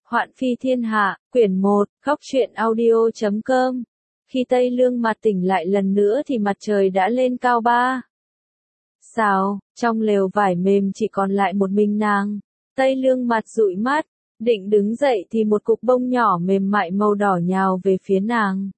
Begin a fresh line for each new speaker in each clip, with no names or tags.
Hoạn phi thiên hạ, quyển 1, góc truyện audio.com. Khi Tây Lương Mặt tỉnh lại lần nữa thì mặt trời đã lên cao 3 sao, trong lều vải mềm chỉ còn lại một mình nàng. Tây Lương Mặt dụi mắt, định đứng dậy thì một cục bông nhỏ mềm mại màu đỏ nhào về phía nàng.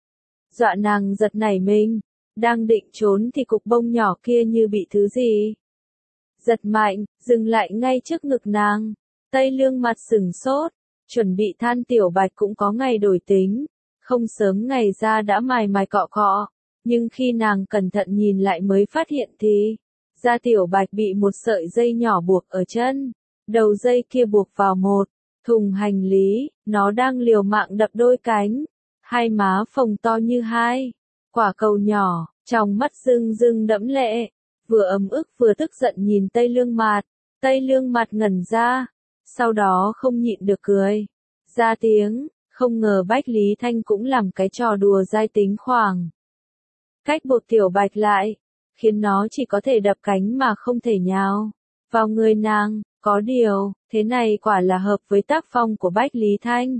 Dọa nàng giật nảy mình, đang định trốn thì cục bông nhỏ kia như bị thứ gì giật mạnh, dừng lại ngay trước ngực nàng. Tây Lương Mặt sửng sốt, chuẩn bị than Tiểu Bạch cũng có ngày đổi tính, không sớm ngày ra đã mài mài cọ cọ, nhưng khi nàng cẩn thận nhìn lại mới phát hiện thì, da Tiểu Bạch bị một sợi dây nhỏ buộc ở chân, đầu dây kia buộc vào một thùng hành lý, nó đang liều mạng đập đôi cánh, hai má phồng to như hai quả cầu nhỏ, trong mắt rưng rưng đẫm lệ, vừa ấm ức vừa tức giận nhìn Tây Lương Mặt. Tây Lương Mặt ngẩn ra, sau đó không nhịn được cười ra tiếng, không ngờ Bách Lý Thanh cũng làm cái trò đùa dai tính khoảng cách buộc Tiểu Bạch lại, khiến nó chỉ có thể đập cánh mà không thể nhào vào người nàng. Có điều, thế này quả là hợp với tác phong của Bách Lý Thanh.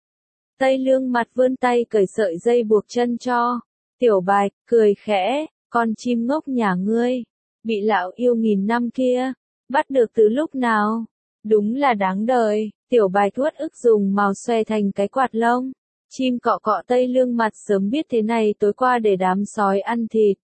Tây Lương Mặt vươn tay cởi sợi dây buộc chân cho Tiểu Bạch, cười khẽ, con chim ngốc nhà ngươi, bị lão yêu nghìn năm kia bắt được từ lúc nào? Đúng là đáng đời. Tiểu Bạch uất ức dùng mào xoe thành cái quạt lông chim cọ cọ Tây Lương Mặt, sớm biết thế này tối qua để đám sói ăn thịt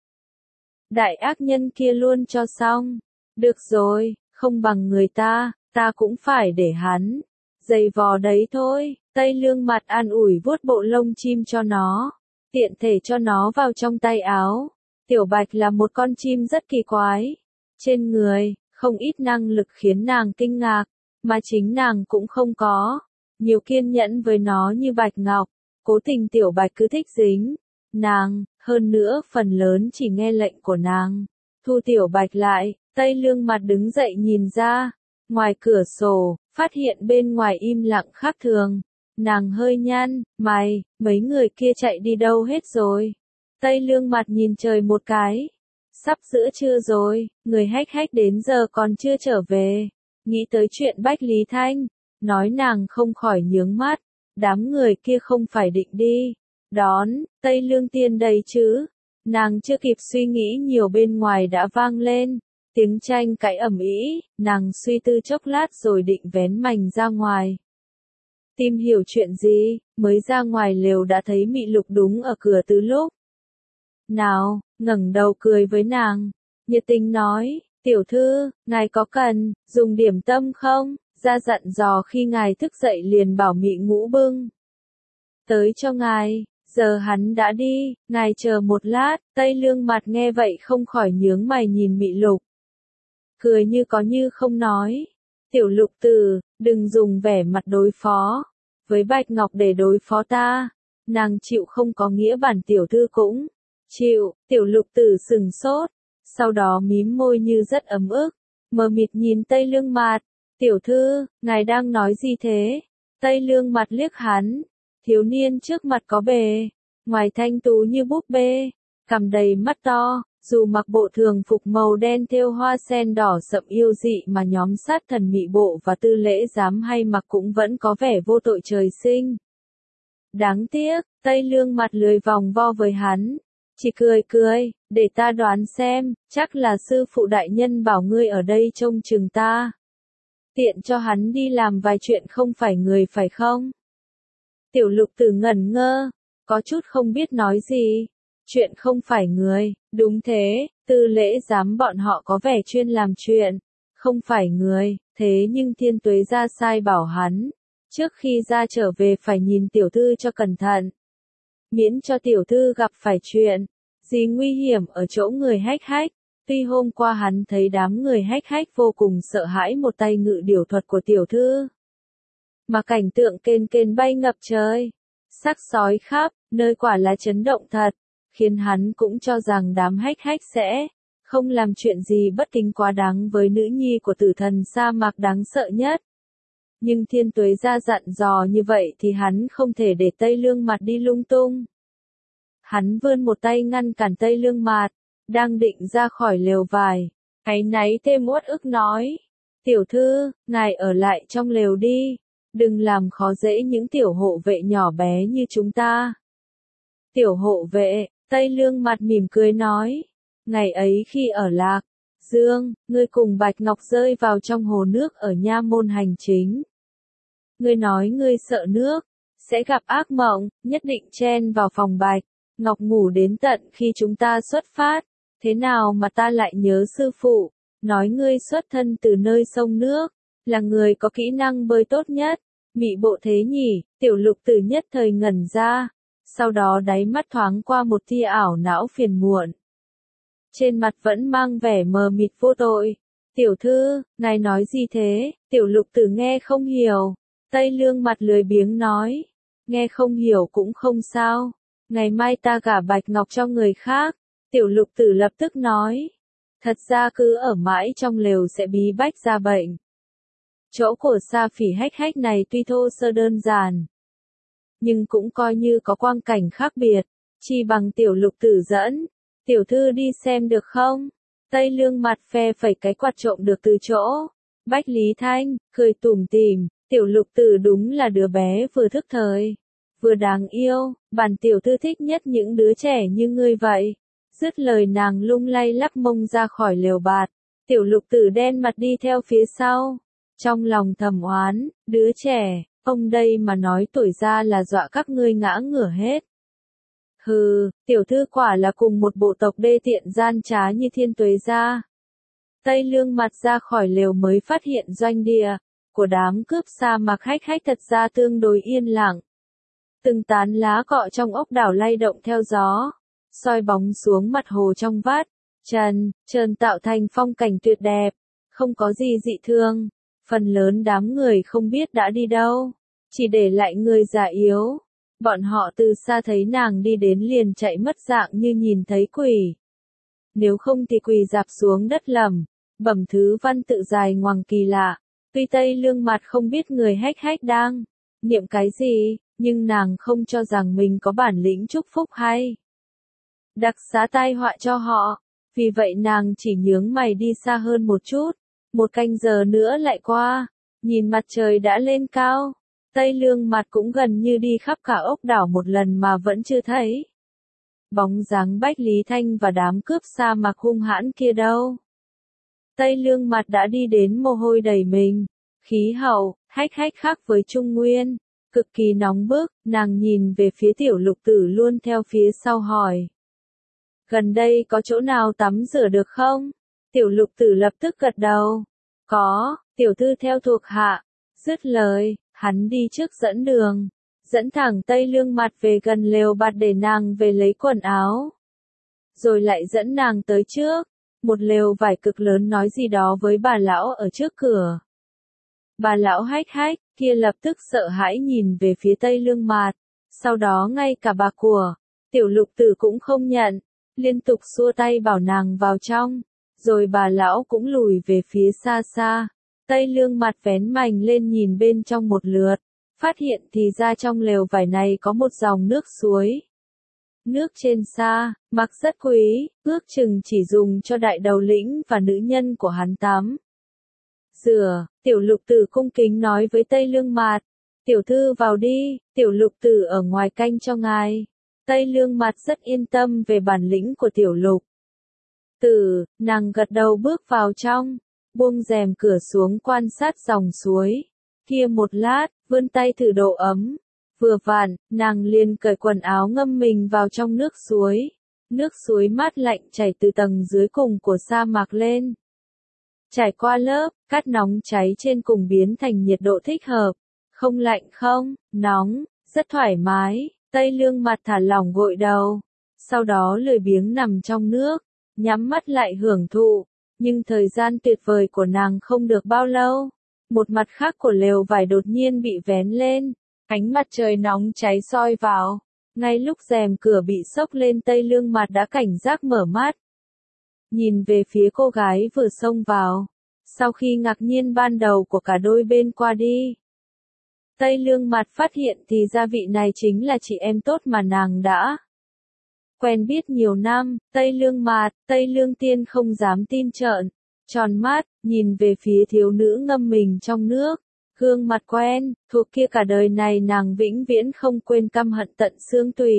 đại ác nhân kia luôn cho xong. Được rồi, không bằng người ta, ta cũng phải để hắn giày vò đấy thôi. Tây Lương Mặt an ủi vuốt bộ lông chim cho nó, tiện thể cho nó vào trong tay áo. Tiểu Bạch là một con chim rất kỳ quái, trên người không ít năng lực khiến nàng kinh ngạc, mà chính nàng cũng không có nhiều kiên nhẫn với nó như Bạch Ngọc. Cố tình Tiểu Bạch cứ thích dính nàng, hơn nữa phần lớn chỉ nghe lệnh của nàng. Thu Tiểu Bạch lại, Tây Lương Mặt đứng dậy nhìn ra ngoài cửa sổ, phát hiện bên ngoài im lặng khác thường. Nàng hơi nhăn mày, mấy người kia chạy đi đâu hết rồi? Tây Lương Mặt nhìn trời một cái, sắp giữa trưa rồi, người hách hách đến giờ còn chưa trở về. Nghĩ tới chuyện Bách Lý Thanh, nói nàng không khỏi nhướng mắt, đám người kia không phải định đi đón Tây Lương Tiên đây chứ? Nàng chưa kịp suy nghĩ nhiều bên ngoài đã vang lên tiếng tranh cãi ầm ĩ. Nàng suy tư chốc lát rồi định vén mành ra ngoài tìm hiểu chuyện gì. Mới ra ngoài lều đã thấy Mị Lục đúng ở cửa từ lúc nào, ngẩng đầu cười với nàng, nhiệt tình nói, tiểu thư, ngài có cần dùng điểm tâm không? Ra dặn dò khi ngài thức dậy liền bảo Mị Ngũ bưng tới cho ngài. Giờ hắn đã đi, ngài chờ một lát. Tây Lương Mặt nghe vậy không khỏi nhướng mày nhìn Mị Lục, cười như có như không nói, tiểu Lục tử, đừng dùng vẻ mặt đối phó với Bạch Ngọc để đối phó ta. Nàng chịu không có nghĩa bản tiểu thư cũng chịu. Tiểu Lục tử sừng sốt, sau đó mím môi như rất ấm ức, mờ mịt nhìn Tây Lương Mặt. Tiểu thư, ngài đang nói gì thế? Tây Lương Mặt liếc hắn, thiếu niên trước mặt có bề ngoài thanh tú như búp bê, cằm đầy mắt to, dù mặc bộ thường phục màu đen thêu hoa sen đỏ sậm yêu dị mà nhóm sát thần Mị Bộ và Tư Lễ Giám hay mặc cũng vẫn có vẻ vô tội trời sinh. Đáng tiếc, Tây Lương Mặt lười vòng vo với hắn, chỉ cười cười, để ta đoán xem, chắc là sư phụ đại nhân bảo ngươi ở đây trông chừng ta, tiện cho hắn đi làm vài chuyện không phải người phải không? Tiểu Lục tử ngẩn ngơ, có chút không biết nói gì. Chuyện không phải người, đúng thế, Tư Lễ Giám bọn họ có vẻ chuyên làm chuyện không phải người, thế nhưng Thiên Tuế ra sai bảo hắn, trước khi ra trở về phải nhìn tiểu thư cho cẩn thận, miễn cho tiểu thư gặp phải chuyện gì nguy hiểm ở chỗ người hách hách. Tuy hôm qua hắn thấy đám người hách hách vô cùng sợ hãi một tay ngự điểu thuật của tiểu thư, mà cảnh tượng kền kền bay ngập trời, xác sói khắp nơi quả là chấn động thật, khiến hắn cũng cho rằng đám hách hách sẽ không làm chuyện gì bất kính quá đáng với nữ nhi của tử thần sa mạc đáng sợ nhất. Nhưng Thiên Tuế ra dặn dò như vậy thì hắn không thể để Tây Lương Mặt đi lung tung. Hắn vươn một tay ngăn cản Tây Lương Mặt, đang định ra khỏi lều vải, áy náy thêm uất ức nói, tiểu thư, ngài ở lại trong lều đi, Đừng làm khó dễ những tiểu hộ vệ nhỏ bé như chúng ta. Tiểu hộ vệ, Tây Lương mặt mỉm cười nói. Ngày ấy khi ở Lạc Dương, ngươi cùng Bạch Ngọc rơi vào trong hồ nước ở nha môn hành chính. Ngươi nói ngươi sợ nước, sẽ gặp ác mộng, nhất định chen vào phòng Bạch Ngọc ngủ đến tận khi chúng ta xuất phát. Thế nào mà ta lại nhớ sư phụ, nói ngươi xuất thân từ nơi sông nước, là người có kỹ năng bơi tốt nhất. Mị bộ thế nhỉ, tiểu lục tử nhất thời ngẩn ra, sau đó đáy mắt thoáng qua một tia ảo não phiền muộn. Trên mặt vẫn mang vẻ mờ mịt vô tội. Tiểu thư, ngài nói gì thế? Tiểu lục tử nghe không hiểu. Tây Lương mặt lười biếng nói. Nghe không hiểu cũng không sao. Ngày mai ta gả Bạch Ngọc cho người khác. Tiểu lục tử lập tức nói. Thật ra cứ ở mãi trong lều sẽ bí bách ra bệnh. Chỗ của Sa Phỉ Hách Hách này tuy thô sơ đơn giản, nhưng cũng coi như có quang cảnh khác biệt. Chi bằng tiểu lục tử dẫn. Tiểu thư đi xem được không? Tây Lương mặt phe phẩy cái quạt trộm được từ chỗ. Bách Lý Thanh, cười tủm tỉm, tiểu lục tử đúng là đứa bé vừa thức thời, vừa đáng yêu, bản tiểu thư thích nhất những đứa trẻ như ngươi vậy. Dứt lời nàng lung lay lắc mông ra khỏi lều bạt, tiểu lục tử đen mặt đi theo phía sau. Trong lòng thầm oán, đứa trẻ, ông đây mà nói tuổi ra là dọa các ngươi ngã ngửa hết. Hừ, tiểu thư quả là cùng một bộ tộc đê tiện gian trá như Thiên Tuế gia. Tây Lương mặt ra khỏi lều mới phát hiện doanh địa của đám cướp sa mạc Hách Hách thật ra tương đối yên lặng. Từng tán lá cọ trong ốc đảo lay động theo gió, soi bóng xuống mặt hồ trong vắt, trơn tạo thành phong cảnh tuyệt đẹp, không có gì dị thường. Phần lớn đám người không biết đã đi đâu, chỉ để lại người già yếu. Bọn họ từ xa thấy nàng đi đến liền chạy mất dạng như nhìn thấy quỷ. Nếu không thì quỳ rạp xuống đất bẩm thứ văn tự dài ngoằng kỳ lạ. Tuy Tây Lương mặt không biết người Hách Hách đang niệm cái gì, nhưng nàng không cho rằng mình có bản lĩnh chúc phúc hay đặc xá tai họa cho họ. Vì vậy nàng chỉ nhướng mày đi xa hơn một chút. Một canh giờ nữa lại qua, nhìn mặt trời đã lên cao. Tây Lương mặt cũng gần như đi khắp cả ốc đảo một lần mà vẫn chưa thấy bóng dáng Bách Lý Thanh và đám cướp sa mạc hung hãn kia đâu. Tây Lương mặt đã đi đến mồ hôi đầy mình. Khí hậu, Hách Hách khác với Trung Nguyên, cực kỳ nóng bức. Nàng nhìn về phía tiểu lục tử luôn theo phía sau hỏi. Gần đây có chỗ nào tắm rửa được không? Tiểu lục tử lập tức gật đầu. Có, tiểu thư theo thuộc hạ. Dứt lời, hắn đi trước dẫn đường, dẫn thẳng Tây Lương mặt về gần lều bạt để nàng về lấy quần áo. Rồi lại dẫn nàng tới trước, một lều vải cực lớn nói gì đó với bà lão ở trước cửa. Bà lão Hách Hách kia lập tức sợ hãi nhìn về phía Tây Lương mặt, sau đó ngay cả bà của tiểu lục tử cũng không nhận, liên tục xua tay bảo nàng vào trong, rồi bà lão cũng lùi về phía xa xa. Tây Lương mặt vén mành lên nhìn bên trong một lượt, phát hiện thì ra trong lều vải này có một dòng nước suối. Nước trên sa mạc rất quý, ước chừng chỉ dùng cho đại đầu lĩnh và nữ nhân của hắn tắm. Rửa, tiểu lục tử cung kính nói với Tây Lương mặt. Tiểu thư vào đi, tiểu lục tử ở ngoài canh cho ngài. Tây Lương mặt rất yên tâm về bản lĩnh của tiểu lục tử, nàng gật đầu bước vào trong. Buông rèm cửa xuống quan sát dòng suối kia một lát, vươn tay thử độ ấm. Vừa vặn, nàng liền cởi quần áo ngâm mình vào trong nước suối. Nước suối mát lạnh chảy từ tầng dưới cùng của sa mạc lên. Trải qua lớp cát nóng cháy trên cùng biến thành nhiệt độ thích hợp. Không lạnh không nóng, rất thoải mái. Tây Lương mặt thả lỏng gội đầu, sau đó lười biếng nằm trong nước, nhắm mắt lại hưởng thụ. Nhưng thời gian tuyệt vời của nàng không được bao lâu. Một mặt khác của lều vải đột nhiên bị vén lên, ánh mặt trời nóng cháy soi vào. Ngay lúc rèm cửa bị xốc lên Tây Lương mặt đã cảnh giác mở mắt. Nhìn về phía cô gái vừa xông vào. Sau khi ngạc nhiên ban đầu của cả đôi bên qua đi, Tây Lương mặt phát hiện thì ra vị này chính là chị em tốt mà nàng đã quen biết nhiều năm. Tây Lương mặt, Tây Lương tiên không dám tin trợn tròn mắt, nhìn về phía thiếu nữ ngâm mình trong nước, Gương mặt quen, thuộc kia cả đời này nàng vĩnh viễn không quên, căm hận tận xương tủy.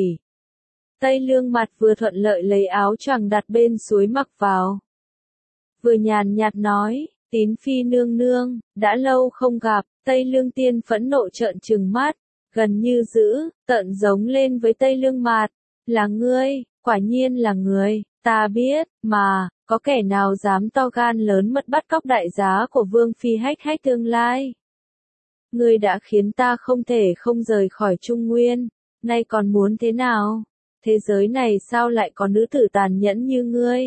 Tây Lương mặt vừa thuận lợi lấy áo choàng đặt bên suối mặc vào. Vừa nhàn nhạt nói, Tín Phi nương nương, đã lâu không gặp. Tây Lương Tiên phẫn nộ trợn trừng mắt, gần như dữ, tợn giống lên với Tây Lương Mạt. Là ngươi, quả nhiên là ngươi, ta biết, mà, có kẻ nào dám to gan lớn mật bắt cóc đại giá của Vương Phi Hách Hách tương lai. Ngươi đã khiến ta không thể không rời khỏi Trung Nguyên, nay còn muốn thế nào? Thế giới này sao lại có nữ tử tàn nhẫn như ngươi?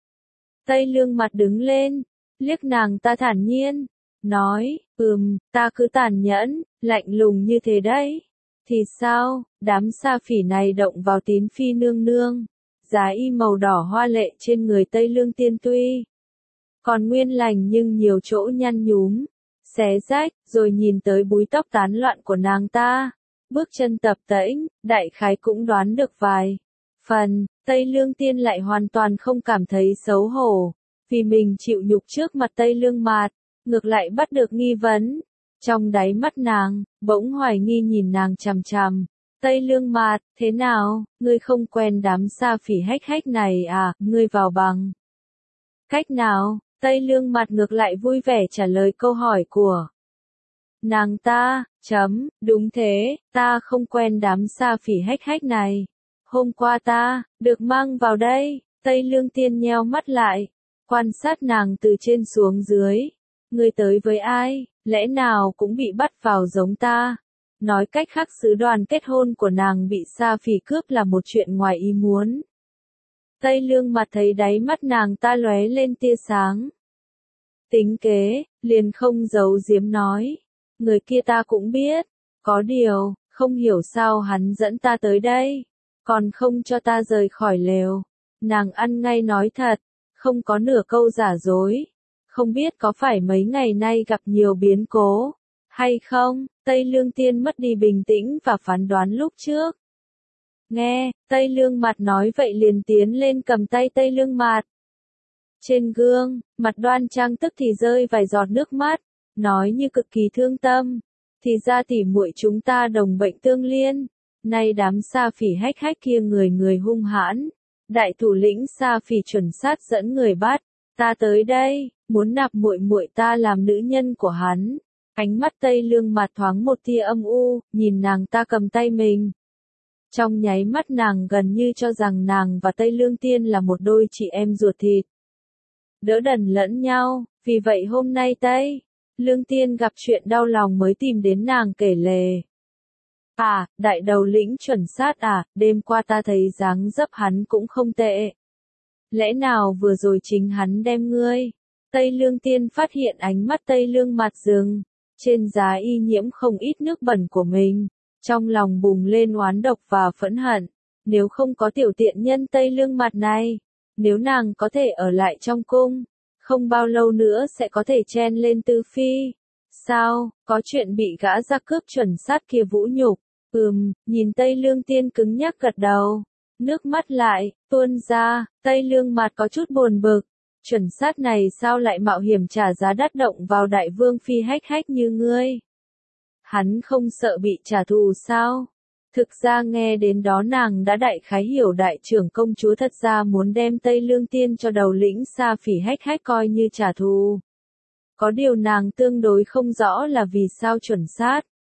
Tây Lương Mặt đứng lên, liếc nàng ta thản nhiên, nói, ta cứ tàn nhẫn, lạnh lùng như thế đấy. Thì sao, đám sa phỉ này động vào Tín Phi nương nương, giá y màu đỏ hoa lệ trên người Tây Lương Tiên tuy còn nguyên lành nhưng nhiều chỗ nhăn nhúm, xé rách, rồi nhìn tới búi tóc tán loạn của nàng ta, bước chân tập tễnh, đại khái cũng đoán được vài phần. Tây Lương Tiên lại hoàn toàn không cảm thấy xấu hổ, vì mình chịu nhục trước mặt Tây Lương Mạt, ngược lại bắt được nghi vấn. Trong đáy mắt nàng, bỗng hoài nghi nhìn nàng chằm chằm. Tây Lương Mạt, thế nào, ngươi không quen đám sa phỉ Hách Hách này à, ngươi vào bằng cách nào? Tây Lương Mạt ngược lại vui vẻ trả lời câu hỏi của nàng ta, đúng thế, ta không quen đám sa phỉ Hách Hách này. Hôm qua ta, được mang vào đây. Tây Lương Tiên nheo mắt lại, quan sát nàng từ trên xuống dưới. Ngươi tới với ai, lẽ nào cũng bị bắt vào giống ta? Nói cách khác sứ đoàn kết hôn của nàng bị sa phỉ cướp là một chuyện ngoài ý muốn. Tây Lương Mặt thấy đáy mắt nàng ta lóe lên tia sáng. Tính kế, liền không giấu giếm nói. Người kia ta cũng biết, có điều, không hiểu sao hắn dẫn ta tới đây, còn không cho ta rời khỏi lều. Nàng ăn ngay nói thật, không có nửa câu giả dối. Không biết có phải mấy ngày nay gặp nhiều biến cố, hay không? Tây Lương Tiên mất đi bình tĩnh và phán đoán lúc trước. Nghe, Tây Lương Mặt nói vậy liền tiến lên cầm tay Tây Lương Mạt. Trên gương, mặt đoan trang tức thì rơi vài giọt nước mắt, nói như cực kỳ thương tâm. Thì ra tỉ muội chúng ta đồng bệnh tương liên, nay đám sa phỉ Hách Hách kia người người hung hãn. Đại thủ lĩnh sa phỉ chuẩn sát dẫn người bắt, ta tới đây, muốn nạp muội muội ta làm nữ nhân của hắn. Ánh mắt Tây Lương Mạt thoáng một tia âm u, nhìn nàng ta cầm tay mình. Trong nháy mắt nàng gần như cho rằng nàng và Tây Lương Tiên là một đôi chị em ruột thịt. Đỡ đần lẫn nhau, vì vậy hôm nay Tây Lương Tiên gặp chuyện đau lòng mới tìm đến nàng kể lể. À, đại đầu lĩnh chuẩn sát à, đêm qua ta thấy dáng dấp hắn cũng không tệ. Lẽ nào vừa rồi chính hắn đem ngươi? Tây Lương Tiên phát hiện ánh mắt Tây Lương Mặt dừng, trên giá y nhiễm không ít nước bẩn của mình, trong lòng bùng lên oán độc và phẫn hận. Nếu không có tiểu tiện nhân Tây Lương Mặt này, nếu nàng có thể ở lại trong cung, không bao lâu nữa sẽ có thể chen lên tư phi. Sao, có chuyện bị gã ra cướp chuẩn sát kia vũ nhục? Nhìn Tây Lương Tiên cứng nhắc gật đầu, nước mắt lại tuôn ra. Tây Lương Mặt có chút buồn bực, chuẩn sát này sao lại mạo hiểm trả giá đắt động vào đại vương phi Hách Hách như ngươi? Hắn không sợ bị trả thù sao? Thực ra nghe đến đó nàng đã đại khái hiểu đại trưởng công chúa thật ra muốn đem Tây Lương Tiên cho đầu lĩnh sa phỉ Hách Hách coi như trả thù. Có điều nàng tương đối không rõ là vì sao chuẩn sát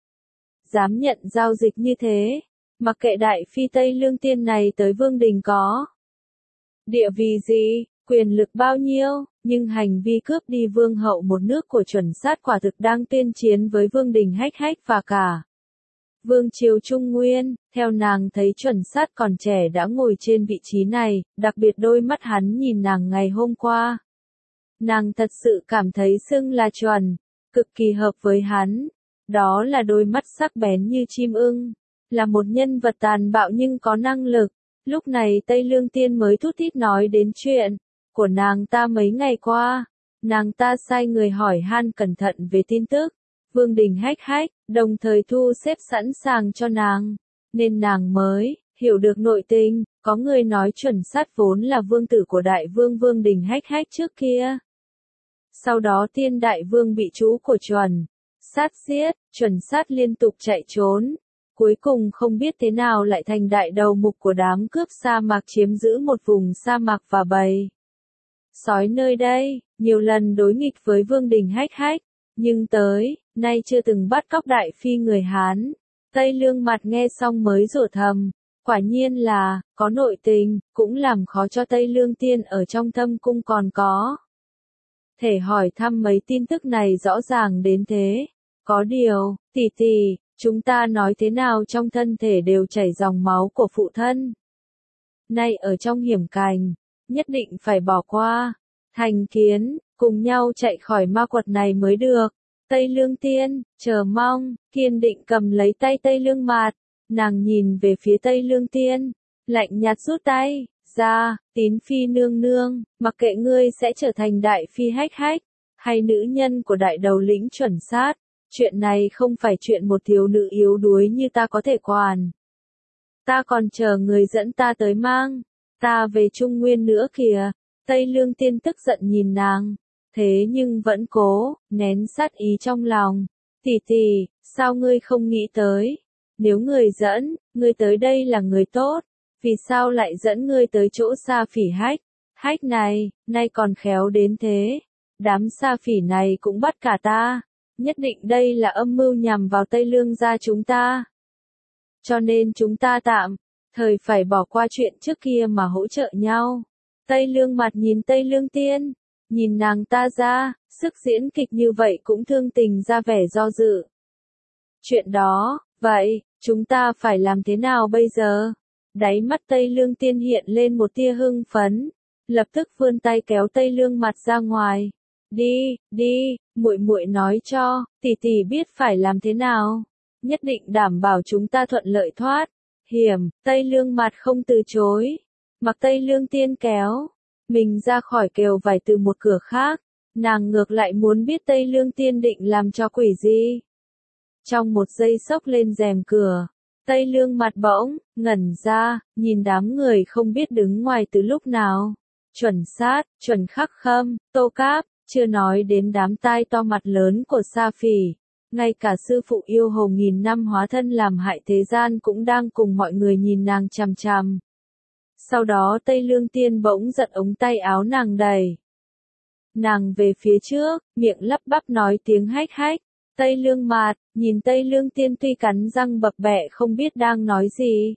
dám nhận giao dịch như thế, mặc kệ đại phi Tây Lương Tiên này tới vương đình có địa vị gì, quyền lực bao nhiêu, nhưng hành vi cướp đi vương hậu một nước của chuẩn sát quả thực đang tuyên chiến với vương đình Hách Hách và cả vương triều Trung Nguyên. Theo nàng thấy chuẩn sát còn trẻ đã ngồi trên vị trí này, đặc biệt đôi mắt hắn nhìn nàng ngày hôm qua. Nàng thật sự cảm thấy xưng là chuẩn, cực kỳ hợp với hắn. Đó là đôi mắt sắc bén như chim ưng, là một nhân vật tàn bạo nhưng có năng lực. Lúc này Tây Lương Tiên mới thút thít nói đến chuyện của nàng ta mấy ngày qua. Nàng ta sai người hỏi han cẩn thận về tin tức vương đình Hách Hách, đồng thời thu xếp sẵn sàng cho nàng, nên nàng mới hiểu được nội tình. Có người nói chuẩn sát vốn là vương tử của đại vương vương đình Hách Hách trước kia. Sau đó Tiên đại vương bị chú của chuẩn sát giết, chuẩn sát liên tục chạy trốn. Cuối cùng không biết thế nào lại thành đại đầu mục của đám cướp sa mạc chiếm giữ một vùng sa mạc và bầy sói nơi đây, nhiều lần đối nghịch với vương đình Hách Hách, nhưng tới nay chưa từng bắt cóc đại phi người Hán. Tây Lương Mặt nghe xong mới rủa thầm, quả nhiên là có nội tình, cũng làm khó cho Tây Lương Tiên ở trong thâm cung còn có thể hỏi thăm mấy tin tức này rõ ràng đến thế. Có điều, tỷ tỷ, chúng ta nói thế nào trong thân thể đều chảy dòng máu của phụ thân. Nay ở trong hiểm cảnh, nhất định phải bỏ qua. Thành Kiến, cùng nhau chạy khỏi ma quật này mới được. Tây Lương Tiên, chờ mong, kiên định cầm lấy tay Tây Lương Mạt. Nàng nhìn về phía Tây Lương Tiên, lạnh nhạt rút tay ra, Tín phi nương nương, mặc kệ ngươi sẽ trở thành đại phi Hách Hách, hay nữ nhân của đại đầu lĩnh chuẩn sát. Chuyện này không phải chuyện một thiếu nữ yếu đuối như ta có thể quản. Ta còn chờ người dẫn ta tới mang ta về Trung Nguyên nữa kìa. Tây Lương Tiên tức giận nhìn nàng, thế nhưng vẫn cố nén sát ý trong lòng. Tỷ tỷ, sao ngươi không nghĩ tới? Nếu người dẫn, ngươi tới đây là người tốt, vì sao lại dẫn ngươi tới chỗ Sa Phỉ Hách? Hách này, nay còn khéo đến thế. Đám Sa Phỉ này cũng bắt cả ta. Nhất định đây là âm mưu nhằm vào Tây Lương gia chúng ta. Cho nên chúng ta tạm thời phải bỏ qua chuyện trước kia mà hỗ trợ nhau. Tây Lương Mặt nhìn Tây Lương Tiên, nhìn nàng ta ra, sức diễn kịch như vậy cũng thương tình ra vẻ do dự. Chuyện đó, vậy, chúng ta phải làm thế nào bây giờ? Đáy mắt Tây Lương Tiên hiện lên một tia hưng phấn, lập tức vươn tay kéo Tây Lương Mặt ra ngoài. Đi, đi, muội muội nói cho, tỷ tỷ biết phải làm thế nào. Nhất định đảm bảo chúng ta thuận lợi thoát. Hiểm, Tây Lương Mặt không từ chối. Mặc Tây Lương Tiên kéo mình ra khỏi kèo vải từ một cửa khác, nàng ngược lại muốn biết Tây Lương Tiên định làm cho quỷ gì. Trong một giây xốc lên rèm cửa, Tây Lương Mặt bỗng ngẩn ra, nhìn đám người không biết đứng ngoài từ lúc nào. Chuẩn sát, chuẩn khắc khâm, Tô Cáp, chưa nói đến đám tai to mặt lớn của Sa Phỉ. Ngay cả sư phụ yêu hầu nghìn năm hóa thân làm hại thế gian cũng đang cùng mọi người nhìn nàng chằm chằm. Sau đó Tây Lương Tiên bỗng giật ống tay áo nàng đẩy nàng về phía trước, miệng lắp bắp nói tiếng Hách Hách. Tây Lương Mạt, nhìn Tây Lương Tiên tuy cắn răng bập bẹ không biết đang nói gì.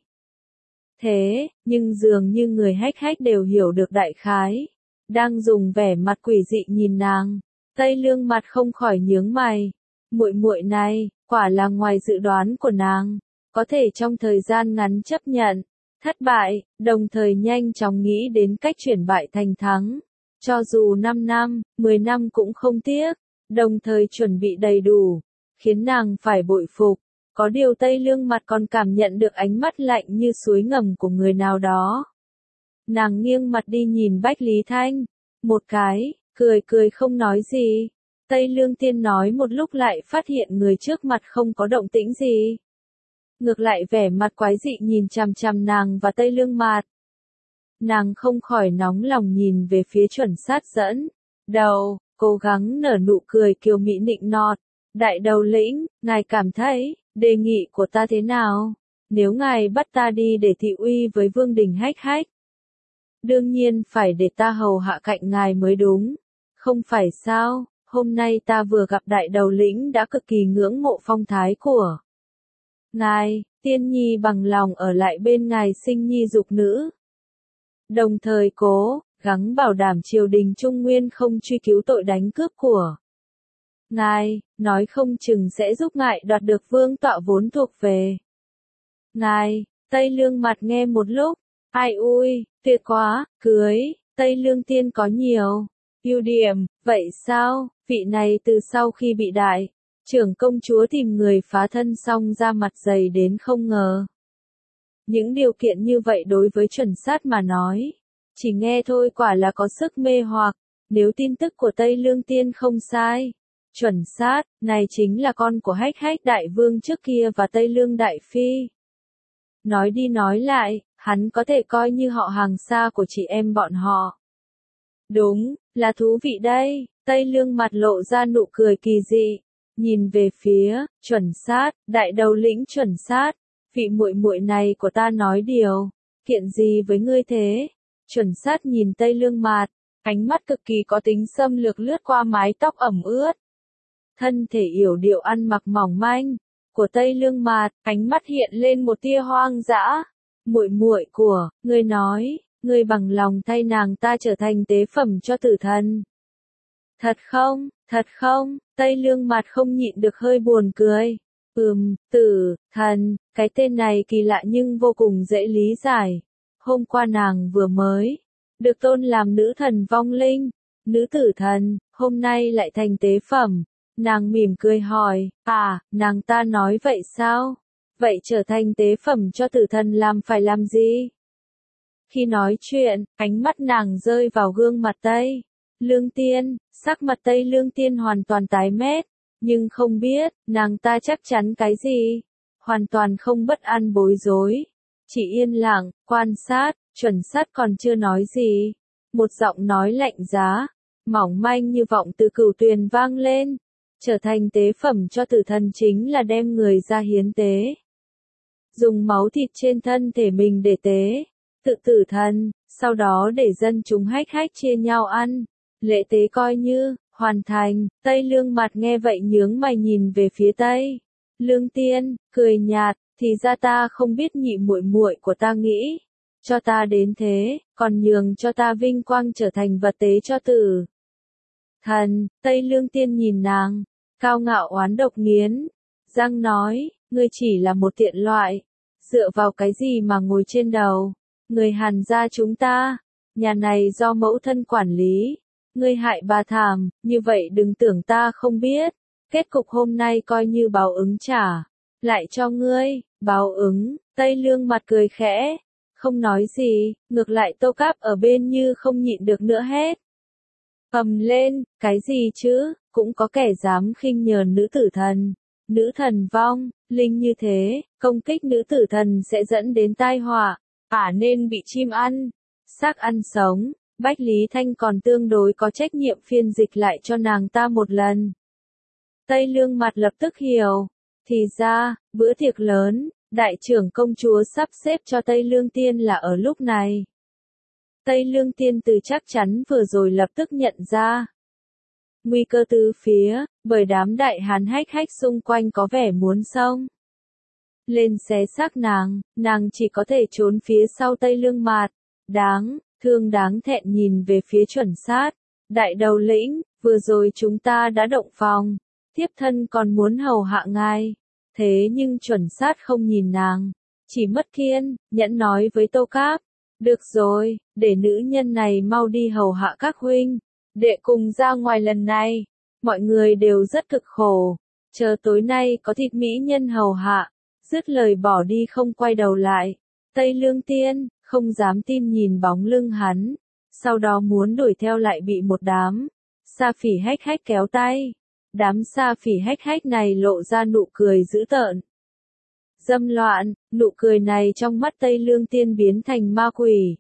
Thế, nhưng dường như người Hách Hách đều hiểu được đại khái. Đang dùng vẻ mặt quỷ dị nhìn nàng. Tây Lương Mặt không khỏi nhướng mày. Muội muội này, quả là ngoài dự đoán của nàng. Có thể trong thời gian ngắn chấp nhận thất bại, đồng thời nhanh chóng nghĩ đến cách chuyển bại thành thắng. Cho dù 5 năm, 10 năm cũng không tiếc, đồng thời chuẩn bị đầy đủ, khiến nàng phải bội phục. Có điều Tây Lương Mặt còn cảm nhận được ánh mắt lạnh như suối ngầm của người nào đó. Nàng nghiêng mặt đi nhìn Bách Lý Thanh, một cái, cười cười không nói gì. Tây Lương Tiên nói một lúc lại phát hiện người trước mặt không có động tĩnh gì. Ngược lại vẻ mặt quái dị nhìn chằm chằm nàng và Tây Lương Mạt. Nàng không khỏi nóng lòng nhìn về phía chuẩn sát dẫn đầu, cố gắng nở nụ cười kiều mỹ nịnh nọt. Đại đầu lĩnh, ngài cảm thấy, đề nghị của ta thế nào? Nếu ngài bắt ta đi để thị uy với vương đình Hách Hách, đương nhiên phải để ta hầu hạ cạnh ngài mới đúng. Không phải sao, hôm nay ta vừa gặp đại đầu lĩnh đã cực kỳ ngưỡng mộ phong thái của ngài, tiên nhi bằng lòng ở lại bên ngài sinh nhi dục nữ. Đồng thời cố gắng bảo đảm triều đình Trung Nguyên không truy cứu tội đánh cướp của ngài, nói không chừng sẽ giúp ngài đoạt được vương tọa vốn thuộc về ngài. Tây Lương Mặt nghe một lúc, ai ui, tuyệt quá, cưới, Tây Lương Tiên có nhiều ưu điểm, vậy sao, vị này từ sau khi bị đại trưởng công chúa tìm người phá thân xong ra mặt dày đến không ngờ. Những điều kiện như vậy đối với chuẩn sát mà nói, chỉ nghe thôi quả là có sức mê hoặc. Nếu tin tức của Tây Lương Tiên không sai, chuẩn sát, này chính là con của Hách Hách đại vương trước kia và Tây Lương đại phi. Nói đi nói lại, hắn có thể coi như họ hàng xa của chị em bọn họ. Đúng, là thú vị đây. Tây Lương Mặt lộ ra nụ cười kỳ dị, nhìn về phía Chuẩn Sát, đại đầu lĩnh Chuẩn Sát, vị muội muội này của ta nói điều, kiện gì với ngươi thế? Chuẩn Sát nhìn Tây Lương Mạt, ánh mắt cực kỳ có tính xâm lược lướt qua mái tóc ẩm ướt. Thân thể yểu điệu ăn mặc mỏng manh của Tây Lương Mạt, ánh mắt hiện lên một tia hoang dã. Muội muội của, ngươi nói, ngươi bằng lòng thay nàng ta trở thành tế phẩm cho tử thần. Thật không, Tây Lương Mạt không nhịn được hơi buồn cười. Tử thần, cái tên này kỳ lạ nhưng vô cùng dễ lý giải. Hôm qua nàng vừa mới được tôn làm nữ thần vong linh, nữ tử thần, hôm nay lại thành tế phẩm. Nàng mỉm cười hỏi, nàng ta nói vậy sao? Vậy trở thành tế phẩm cho tử thần làm phải làm gì? Khi nói chuyện, ánh mắt nàng rơi vào gương mặt Tây Lương Tiên, sắc mặt Tây Lương Tiên hoàn toàn tái mét, nhưng không biết, nàng ta chắc chắn cái gì. Hoàn toàn không bất an bối rối, chỉ yên lặng, quan sát, Chuẩn Sát còn chưa nói gì. Một giọng nói lạnh giá, mỏng manh như vọng từ cửu tuyền vang lên. Trở thành tế phẩm cho tử thần chính là đem người ra hiến tế. Dùng máu thịt trên thân thể mình để tế, tự tử thần, sau đó để dân chúng hách chia nhau ăn. Lễ tế coi như hoàn thành. Tây Lương Mạt nghe vậy nhướng mày nhìn về phía Tây Lương Tiên, cười nhạt, thì ra ta không biết nhị muội muội của ta nghĩ cho ta đến thế, còn nhường cho ta vinh quang trở thành vật tế cho tử thần. Tây Lương Tiên nhìn nàng, cao ngạo oán độc nghiến răng nói, ngươi chỉ là một tiện loại, dựa vào cái gì mà ngồi trên đầu người Hàn gia chúng ta, nhà này do mẫu thân quản lý. Ngươi hại bà thảm, như vậy đừng tưởng ta không biết. Kết cục hôm nay coi như báo ứng trả lại cho ngươi. Báo ứng, Tây Lương Mặt cười khẽ, không nói gì, ngược lại Tô Cáp ở bên như không nhịn được nữa hết. Cầm lên, cái gì chứ, cũng có kẻ dám khinh nhờn nữ tử thần. Nữ thần vong, linh như thế, công kích nữ tử thần sẽ dẫn đến tai họa, nên bị chim ăn, xác ăn sống. Bách Lý Thanh còn tương đối có trách nhiệm phiên dịch lại cho nàng ta một lần. Tây Lương Mặt lập tức hiểu. Thì ra, bữa tiệc lớn, đại trưởng công chúa sắp xếp cho Tây Lương Tiên là ở lúc này. Tây Lương Tiên từ chắc chắn vừa rồi lập tức nhận ra. Nguy cơ tứ phía, bởi đám đại hán hách xung quanh có vẻ muốn xông lên xé xác nàng chỉ có thể trốn phía sau Tây Lương Mạt. Đáng thẹn nhìn về phía Chuẩn Sát. Đại đầu lĩnh, vừa rồi chúng ta đã động phòng. Tiếp thân còn muốn hầu hạ ngài. Thế nhưng Chuẩn Sát không nhìn nàng. Chỉ mất kiên nhẫn nói với Tô Cáp. Được rồi, để nữ nhân này mau đi hầu hạ các huynh. Đệ cùng ra ngoài lần này. Mọi người đều rất cực khổ. Chờ tối nay có thịt mỹ nhân hầu hạ. Dứt lời bỏ đi không quay đầu lại. Tây Lương Tiên không dám tin nhìn bóng lưng hắn, sau đó muốn đuổi theo lại bị một đám sa phỉ hách kéo tay. Đám sa phỉ hách này lộ ra nụ cười dữ tợn, dâm loạn, nụ cười này trong mắt Tây Lương Tiên biến thành ma quỷ.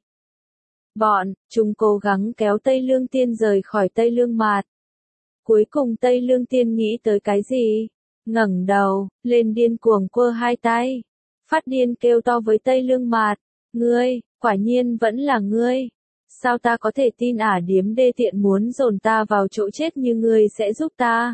Chúng cố gắng kéo Tây Lương Tiên rời khỏi Tây Lương Mạt. Cuối cùng Tây Lương Tiên nghĩ tới cái gì? Ngẩng đầu lên điên cuồng quơ hai tay, phát điên kêu to với Tây Lương Mạt. Ngươi, quả nhiên vẫn là ngươi. Sao ta có thể tin điếm đê tiện muốn dồn ta vào chỗ chết như ngươi sẽ giúp ta?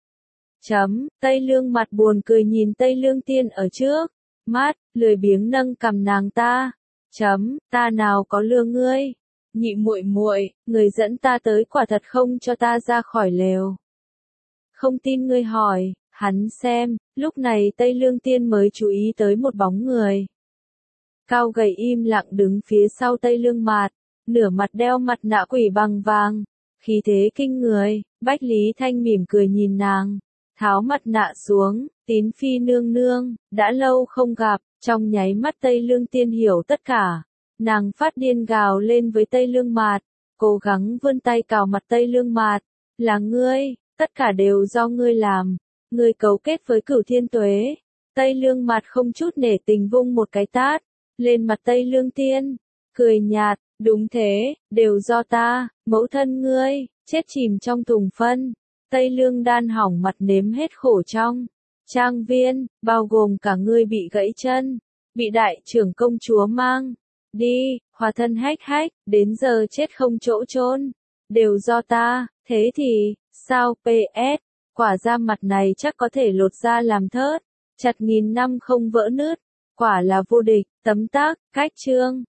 Tây Lương Mặt buồn cười nhìn Tây Lương Tiên ở trước mắt, lười biếng nâng cằm nàng ta. Ta nào có lừa ngươi? Nhị muội muội, người dẫn ta tới quả thật không cho ta ra khỏi lều. Không tin ngươi hỏi, hắn xem. Lúc này Tây Lương Tiên mới chú ý tới một bóng người cao gầy im lặng đứng phía sau Tây Lương Mạt, nửa mặt đeo mặt nạ quỷ bằng vàng, khí thế kinh người. Bách Lý Thanh mỉm cười nhìn nàng, tháo mặt nạ xuống, Tín Phi nương nương, đã lâu không gặp. Trong nháy mắt Tây Lương Tiên hiểu tất cả, nàng phát điên gào lên với Tây Lương Mạt, cố gắng vươn tay cào mặt Tây Lương Mạt. Là ngươi, tất cả đều do ngươi làm, ngươi cấu kết với Cửu Thiên Tuế. Tây Lương Mạt không chút nể tình vung một cái tát lên mặt Tây Lương Tiên, cười nhạt, đúng thế, đều do ta, mẫu thân ngươi chết chìm trong thùng phân. Tây Lương đan hỏng mặt nếm hết khổ trong trang viên, bao gồm cả ngươi bị gãy chân, bị đại trưởng công chúa mang đi, hòa thân hách hách, đến giờ chết không chỗ chôn, đều do ta, thế thì, sao PS, quả ra mặt này chắc có thể lột ra làm thớt, chặt nghìn năm không vỡ nứt, quả là vô địch, tấm tắc, cách chương.